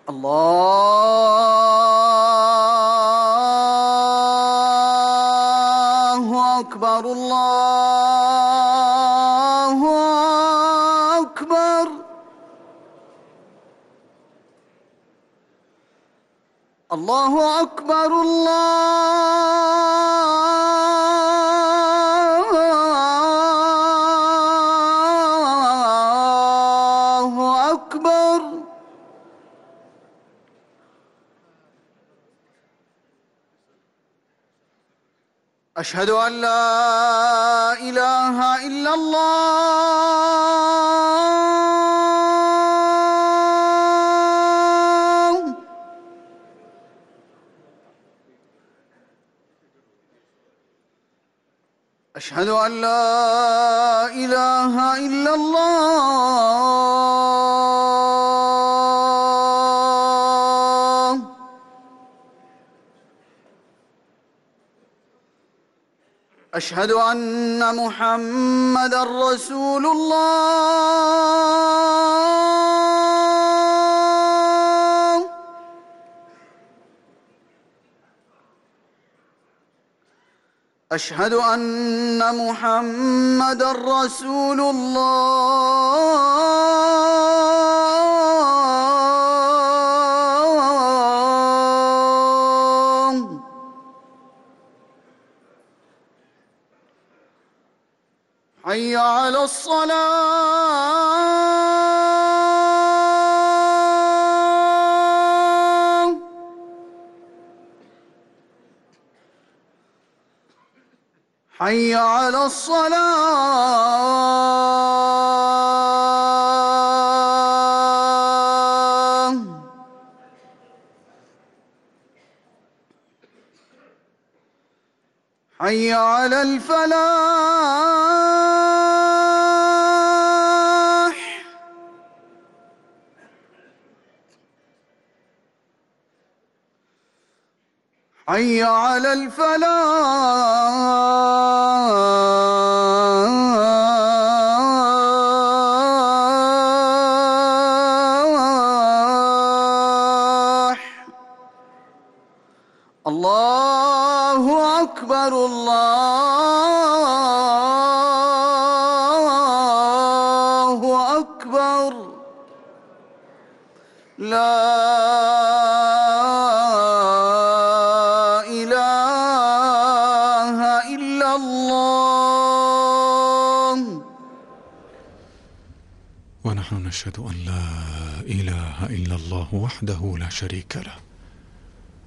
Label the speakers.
Speaker 1: الله أكبر الله أكبر. الله أكبر الله أكبر. أشهد أن لا إله إلا الله. أشهد أن لا إله إلا الله. أشهد أن محمدًا رسول الله. أشهد أن محمدًا رسول الله. حي على الصلاة. حي على الصلاة. حي على الفلاح. حي على الفلاح. الله أكبر الله أكبر. لا إله إلا الله.
Speaker 2: ونحن نشهد أن لا إله إلا الله وحده لا شريك له